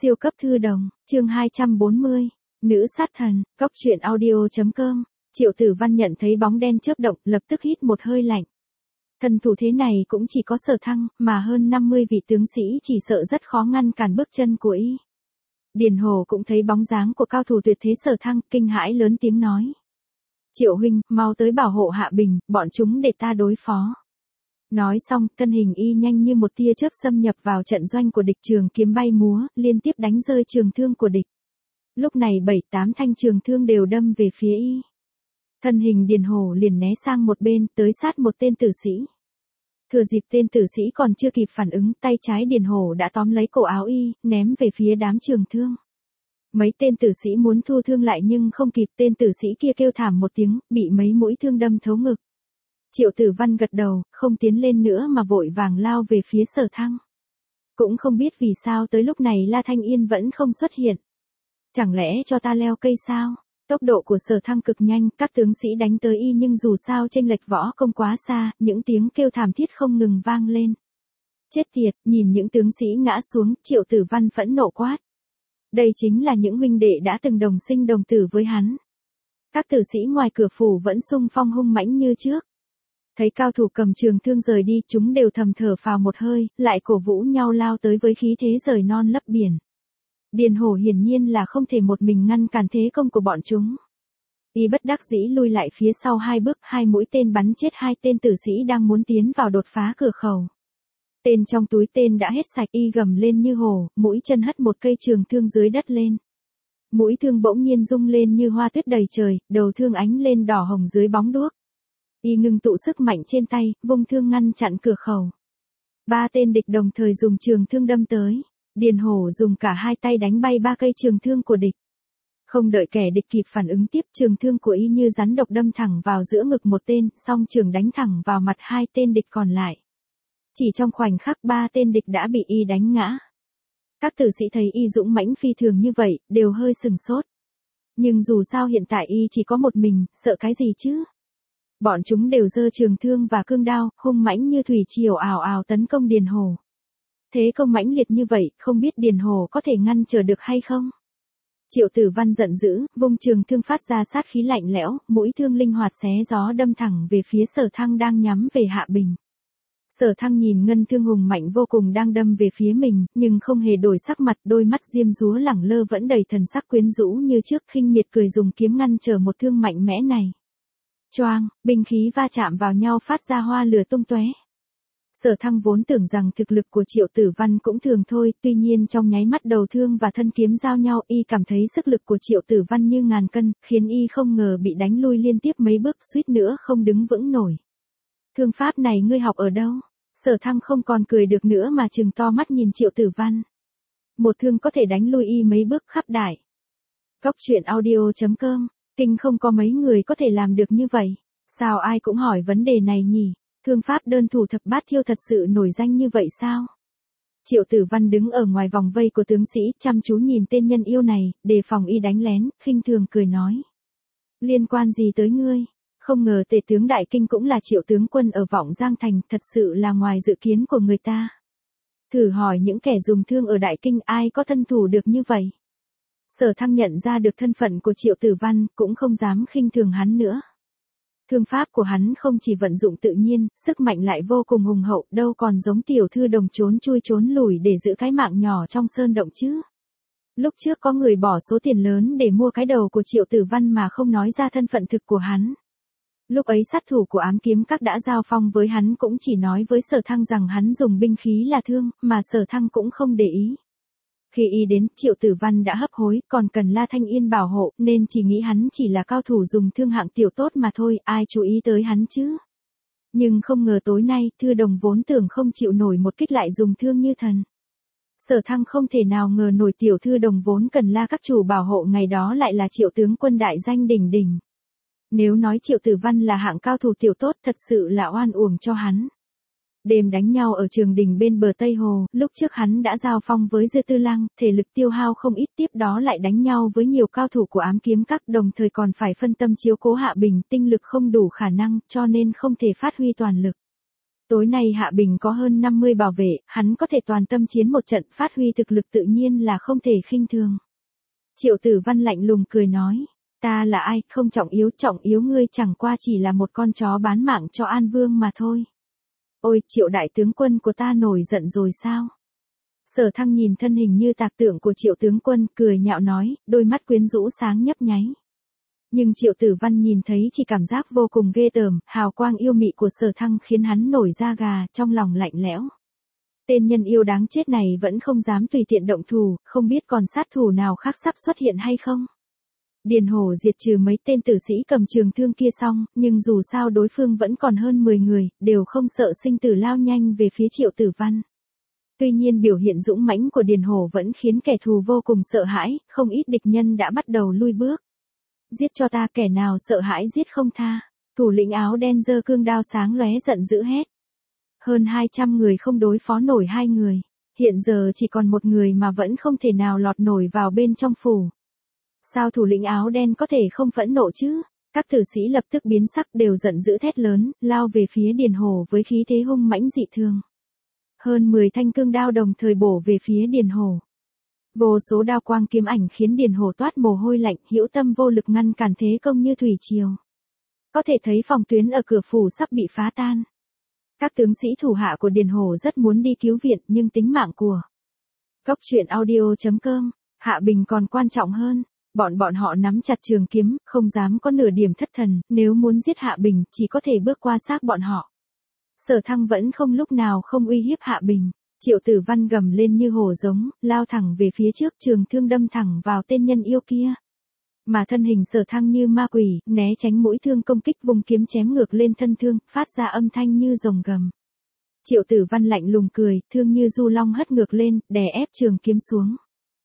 Siêu cấp thư đồng, chương 240, nữ sát thần, cóc truyện audio.com. Triệu Tử Văn nhận thấy bóng đen chớp động, lập tức hít một hơi lạnh. Thần thủ thế này cũng chỉ có Sở Thăng, mà hơn 50 vị tướng sĩ chỉ sợ rất khó ngăn cản bước chân của y. Điền Hổ cũng thấy bóng dáng của cao thủ tuyệt thế Sở Thăng, kinh hãi lớn tiếng nói: Triệu huynh, mau tới bảo hộ Hạ Bình, bọn chúng để ta đối phó. Nói xong, thân hình y nhanh như một tia chớp xâm nhập vào trận doanh của địch, trường kiếm bay múa, liên tiếp đánh rơi trường thương của địch. Lúc này 7-8 thanh trường thương đều đâm về phía y. Thân hình Điền Hổ liền né sang một bên, tới sát một tên tử sĩ. Thừa dịp tên tử sĩ còn chưa kịp phản ứng, tay trái Điền Hổ đã tóm lấy cổ áo y, ném về phía đám trường thương. Mấy tên tử sĩ muốn thu thương lại nhưng không kịp, tên tử sĩ kia kêu thảm một tiếng, bị mấy mũi thương đâm thấu ngực. Triệu Tử Văn gật đầu, không tiến lên nữa mà vội vàng lao về phía Sở Thăng. Cũng không biết vì sao tới lúc này La Thanh Yên vẫn không xuất hiện. Chẳng lẽ cho ta leo cây sao? Tốc độ của Sở Thăng cực nhanh, các tướng sĩ đánh tới y nhưng dù sao chênh lệch võ công quá xa, những tiếng kêu thảm thiết không ngừng vang lên. Chết tiệt, nhìn những tướng sĩ ngã xuống, Triệu Tử Văn phẫn nộ quát. Đây chính là những huynh đệ đã từng đồng sinh đồng tử với hắn. Các tử sĩ ngoài cửa phủ vẫn xung phong hung mãnh như trước. Thấy cao thủ cầm trường thương rời đi, chúng đều thầm thở phào một hơi, lại cổ vũ nhau lao tới với khí thế rời non lấp biển. Điền Hổ hiển nhiên là không thể một mình ngăn cản thế công của bọn chúng. Y bất đắc dĩ lui lại phía sau 2 bước, 2 mũi tên bắn chết 2 tên tử sĩ đang muốn tiến vào đột phá cửa khẩu. Tên trong túi tên đã hết sạch, y gầm lên như hổ, mũi chân hất một cây trường thương dưới đất lên. Mũi thương bỗng nhiên rung lên như hoa tuyết đầy trời, đầu thương ánh lên đỏ hồng dưới bóng đuốc. Y ngưng tụ sức mạnh trên tay, vung thương ngăn chặn cửa khẩu. 3 tên địch đồng thời dùng trường thương đâm tới. Điền Hổ dùng cả 2 tay đánh bay 3 cây trường thương của địch. Không đợi kẻ địch kịp phản ứng tiếp, trường thương của y như rắn độc đâm thẳng vào giữa ngực một tên, song trường đánh thẳng vào mặt 2 tên địch còn lại. Chỉ trong khoảnh khắc 3 tên địch đã bị y đánh ngã. Các tử sĩ thấy y dũng mãnh phi thường như vậy, đều hơi sừng sốt. Nhưng dù sao hiện tại y chỉ có một mình, sợ cái gì chứ? Bọn chúng đều giơ trường thương và cương đao, hung mãnh như thủy triều ào ào tấn công Điền Hổ. Thế công mãnh liệt như vậy, không biết Điền Hổ có thể ngăn trở được hay không? Triệu Tử Văn giận dữ, vung trường thương phát ra sát khí lạnh lẽo, mũi thương linh hoạt xé gió đâm thẳng về phía Sở Thăng đang nhắm về Hạ Bình. Sở Thăng nhìn ngân thương hùng mạnh vô cùng đang đâm về phía mình, nhưng không hề đổi sắc mặt, đôi mắt diêm dúa lẳng lơ vẫn đầy thần sắc quyến rũ như trước, khinh miệt cười dùng kiếm ngăn trở một thương mạnh mẽ này. Choang, binh khí va chạm vào nhau phát ra hoa lửa tung tóe. Sở Thăng vốn tưởng rằng thực lực của Triệu Tử Văn cũng thường thôi, tuy nhiên trong nháy mắt đầu thương và thân kiếm giao nhau, y cảm thấy sức lực của Triệu Tử Văn như ngàn cân, khiến y không ngờ bị đánh lui liên tiếp mấy bước, suýt nữa không đứng vững nổi. Thương pháp này ngươi học ở đâu? Sở Thăng không còn cười được nữa mà trừng to mắt nhìn Triệu Tử Văn. Một thương có thể đánh lui y mấy bước khắp đại. Cóc truyện audio.com, kinh không có mấy người có thể làm được như vậy. Sao ai cũng hỏi vấn đề này nhỉ? Thương pháp đơn thủ thập bát thiêu thật sự nổi danh như vậy sao? Triệu Tử Văn đứng ở ngoài vòng vây của tướng sĩ, chăm chú nhìn tên nhân yêu này, đề phòng y đánh lén, khinh thường cười nói. Liên quan gì tới ngươi? Không ngờ tể tướng Đại Kinh cũng là Triệu tướng quân ở Vọng Giang Thành, thật sự là ngoài dự kiến của người ta. Thử hỏi những kẻ dùng thương ở Đại Kinh ai có thân thủ được như vậy? Sở Thăng nhận ra được thân phận của Triệu Tử Văn, cũng không dám khinh thường hắn nữa. Thương pháp của hắn không chỉ vận dụng tự nhiên, sức mạnh lại vô cùng hùng hậu, đâu còn giống tiểu thư đồng trốn chui trốn lùi để giữ cái mạng nhỏ trong sơn động chứ. Lúc trước có người bỏ số tiền lớn để mua cái đầu của Triệu Tử Văn mà không nói ra thân phận thực của hắn. Lúc ấy sát thủ của Ám Kiếm Các đã giao phong với hắn cũng chỉ nói với Sở Thăng rằng hắn dùng binh khí là thương, mà Sở Thăng cũng không để ý. Khi y đến, Triệu Tử Văn đã hấp hối, còn cần La Thanh Yên bảo hộ, nên chỉ nghĩ hắn chỉ là cao thủ dùng thương hạng tiểu tốt mà thôi, ai chú ý tới hắn chứ. Nhưng không ngờ tối nay, thư đồng vốn tưởng không chịu nổi một kích lại dùng thương như thần. Sở Thăng không thể nào ngờ nổi tiểu thư đồng vốn cần La các chủ bảo hộ ngày đó lại là Triệu tướng quân đại danh đỉnh đỉnh. Nếu nói Triệu Tử Văn là hạng cao thủ tiểu tốt thật sự là oan uổng cho hắn. Đêm đánh nhau ở trường đình bên bờ Tây Hồ, lúc trước hắn đã giao phong với Dư Tư Lăng, thể lực tiêu hao không ít, tiếp đó lại đánh nhau với nhiều cao thủ của Ám Kiếm Các, đồng thời còn phải phân tâm chiếu cố Hạ Bình, tinh lực không đủ khả năng, cho nên không thể phát huy toàn lực. Tối nay Hạ Bình có hơn 50 bảo vệ, hắn có thể toàn tâm chiến một trận, phát huy thực lực tự nhiên là không thể khinh thường. Triệu Tử Văn lạnh lùng cười nói, ta là ai, không trọng yếu ngươi chẳng qua chỉ là một con chó bán mạng cho An Vương mà thôi. Ôi, Triệu đại tướng quân của ta nổi giận rồi sao? Sở Thăng nhìn thân hình như tạc tượng của Triệu tướng quân, cười nhạo nói, đôi mắt quyến rũ sáng nhấp nháy. Nhưng Triệu Tử Văn nhìn thấy chỉ cảm giác vô cùng ghê tởm, hào quang yêu mị của Sở Thăng khiến hắn nổi da gà, trong lòng lạnh lẽo. Tên nhân yêu đáng chết này vẫn không dám tùy tiện động thủ, không biết còn sát thủ nào khác sắp xuất hiện hay không. Điền Hổ diệt trừ mấy tên tử sĩ cầm trường thương kia xong, nhưng dù sao đối phương vẫn còn hơn 10 người, đều không sợ sinh tử lao nhanh về phía Triệu Tử Văn. Tuy nhiên biểu hiện dũng mãnh của Điền Hổ vẫn khiến kẻ thù vô cùng sợ hãi, không ít địch nhân đã bắt đầu lui bước. Giết cho ta, kẻ nào sợ hãi giết không tha. Thủ lĩnh áo đen giơ cương đao sáng lóe giận dữ hét. Hơn 200 người không đối phó nổi 2 người. Hiện giờ chỉ còn một người mà vẫn không thể nào lọt nổi vào bên trong phủ. Sao thủ lĩnh áo đen có thể không phẫn nộ chứ? Các tử sĩ lập tức biến sắc, đều giận dữ thét lớn, lao về phía Điền Hổ với khí thế hung mãnh dị thường. Hơn 10 thanh cương đao đồng thời bổ về phía Điền Hổ. Vô số đao quang kiếm ảnh khiến Điền Hổ toát mồ hôi lạnh, hữu tâm vô lực ngăn cản thế công như thủy triều. Có thể thấy phòng tuyến ở cửa phủ sắp bị phá tan. Các tướng sĩ thủ hạ của Điền Hổ rất muốn đi cứu viện, nhưng tính mạng của Góc truyện audio.com, Hạ Bình còn quan trọng hơn. Bọn họ nắm chặt trường kiếm, không dám có nửa điểm thất thần, nếu muốn giết Hạ Bình, chỉ có thể bước qua xác bọn họ. Sở Thăng vẫn không lúc nào không uy hiếp Hạ Bình. Triệu Tử Văn gầm lên như hổ giống, lao thẳng về phía trước, trường thương đâm thẳng vào tên nhân yêu kia. Mà thân hình Sở Thăng như ma quỷ, né tránh mũi thương công kích, vùng kiếm chém ngược lên thân thương, phát ra âm thanh như rồng gầm. Triệu Tử Văn lạnh lùng cười, thương như du long hất ngược lên, đè ép trường kiếm xuống.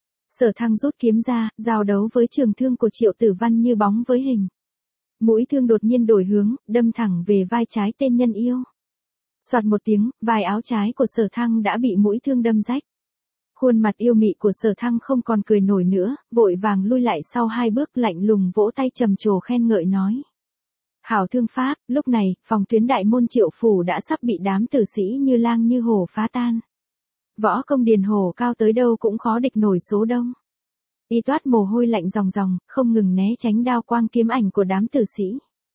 Sở Thăng rút kiếm ra, giao đấu với trường thương của Triệu Tử Văn như bóng với hình. Mũi thương đột nhiên đổi hướng, đâm thẳng về vai trái tên nhân yêu. Soạt một tiếng, vai áo trái của Sở Thăng đã bị mũi thương đâm rách. Khuôn mặt yêu mị của Sở Thăng không còn cười nổi nữa, vội vàng lui lại sau 2 bước, lạnh lùng vỗ tay trầm trồ khen ngợi nói. Hảo thương pháp. Lúc này, phòng tuyến đại môn Triệu phủ đã sắp bị đám tử sĩ như lang như hổ phá tan. Võ công Điền Hổ cao tới đâu cũng khó địch nổi số đông. Y toát mồ hôi lạnh ròng ròng, không ngừng né tránh đao quang kiếm ảnh của đám tử sĩ.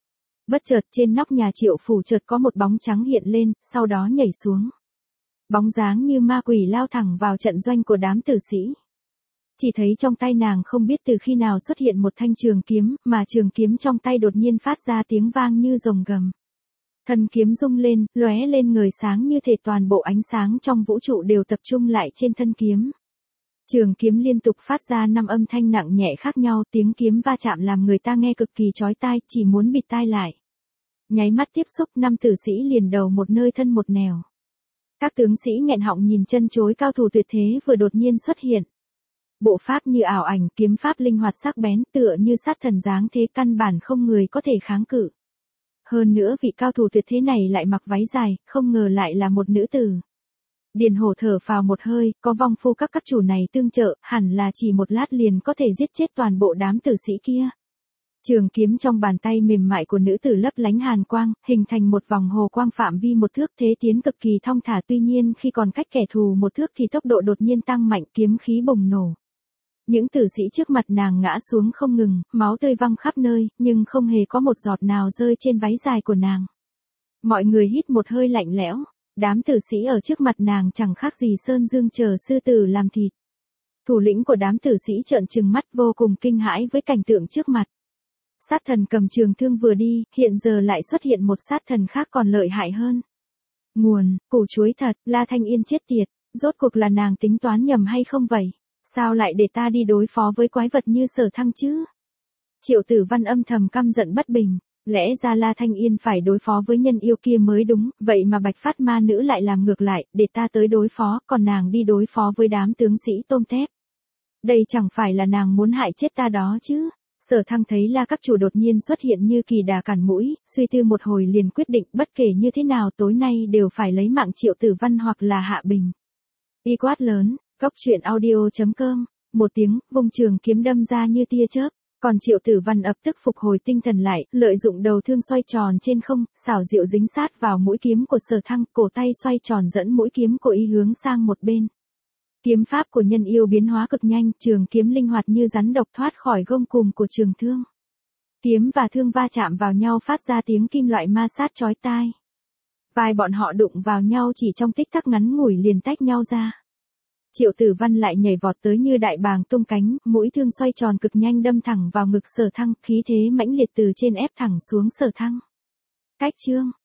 Bất chợt trên nóc nhà Triệu phủ chợt có một bóng trắng hiện lên, sau đó nhảy xuống. Bóng dáng như ma quỷ lao thẳng vào trận doanh của đám tử sĩ. Chỉ thấy trong tay nàng không biết từ khi nào xuất hiện một thanh trường kiếm, mà trường kiếm trong tay đột nhiên phát ra tiếng vang như rồng gầm. Thân kiếm rung lên, lóe lên ngời sáng như thể toàn bộ ánh sáng trong vũ trụ đều tập trung lại trên thân kiếm. Trường kiếm liên tục phát ra 5 âm thanh nặng nhẹ khác nhau, tiếng kiếm va chạm làm người ta nghe cực kỳ chói tai, chỉ muốn bịt tai lại. Nháy mắt tiếp xúc, 5 tử sĩ liền đầu một nơi thân một nẻo. Các tướng sĩ nghẹn họng nhìn chân chối cao thủ tuyệt thế vừa đột nhiên xuất hiện. Bộ pháp như ảo ảnh, kiếm pháp linh hoạt sắc bén, tựa như sát thần dáng thế, căn bản không người có thể kháng cự. Hơn nữa vị cao thủ tuyệt thế này lại mặc váy dài, không ngờ lại là một nữ tử. Điền Hổ thở phào một hơi, có vong phu các chủ này tương trợ, hẳn là chỉ một lát liền có thể giết chết toàn bộ đám tử sĩ kia. Trường kiếm trong bàn tay mềm mại của nữ tử lấp lánh hàn quang, hình thành một vòng hồ quang phạm vi 1 thước, thế tiến cực kỳ thong thả, tuy nhiên khi còn cách kẻ thù 1 thước thì tốc độ đột nhiên tăng mạnh, kiếm khí bùng nổ. Những tử sĩ trước mặt nàng ngã xuống không ngừng, máu tươi văng khắp nơi, nhưng không hề có một giọt nào rơi trên váy dài của nàng. Mọi người hít một hơi lạnh lẽo, đám tử sĩ ở trước mặt nàng chẳng khác gì sơn dương chờ sư tử làm thịt. Thủ lĩnh của đám tử sĩ trợn trừng mắt vô cùng kinh hãi với cảnh tượng trước mặt. Sát thần cầm trường thương vừa đi, hiện giờ lại xuất hiện một sát thần khác còn lợi hại hơn. Nguồn, củ chuối thật, La Thanh Yên chết tiệt, rốt cuộc là nàng tính toán nhầm hay không vậy? Sao lại để ta đi đối phó với quái vật như Sở Thăng chứ? Triệu Tử Văn âm thầm căm giận bất bình, lẽ ra La Thanh Yên phải đối phó với nhân yêu kia mới đúng, vậy mà Bạch Phát ma nữ lại làm ngược lại, để ta tới đối phó, còn nàng đi đối phó với đám tướng sĩ tôm tép. Đây chẳng phải là nàng muốn hại chết ta đó chứ? Sở Thăng thấy La các chủ đột nhiên xuất hiện như kỳ đà cản mũi, suy tư một hồi liền quyết định bất kể như thế nào tối nay đều phải lấy mạng Triệu Tử Văn hoặc là Hạ Bình. Y quát lớn, Góc truyện audio.com, một tiếng, vung trường kiếm đâm ra như tia chớp. Còn Triệu Tử Văn ập tức phục hồi tinh thần lại, lợi dụng đầu thương xoay tròn trên không, xảo diệu dính sát vào mũi kiếm của Sở Thăng, cổ tay xoay tròn dẫn mũi kiếm của y hướng sang một bên. Kiếm pháp của nhân yêu biến hóa cực nhanh, trường kiếm linh hoạt như rắn độc thoát khỏi gông cùm của trường thương. Kiếm và thương va chạm vào nhau phát ra tiếng kim loại ma sát chói tai. Vai bọn họ đụng vào nhau chỉ trong tích tắc ngắn ngủi liền tách nhau ra. Triệu Tử Văn lại nhảy vọt tới như đại bàng tung cánh, mũi thương xoay tròn cực nhanh đâm thẳng vào ngực Sở Thăng, khí thế mãnh liệt từ trên ép thẳng xuống Sở Thăng. Cách chương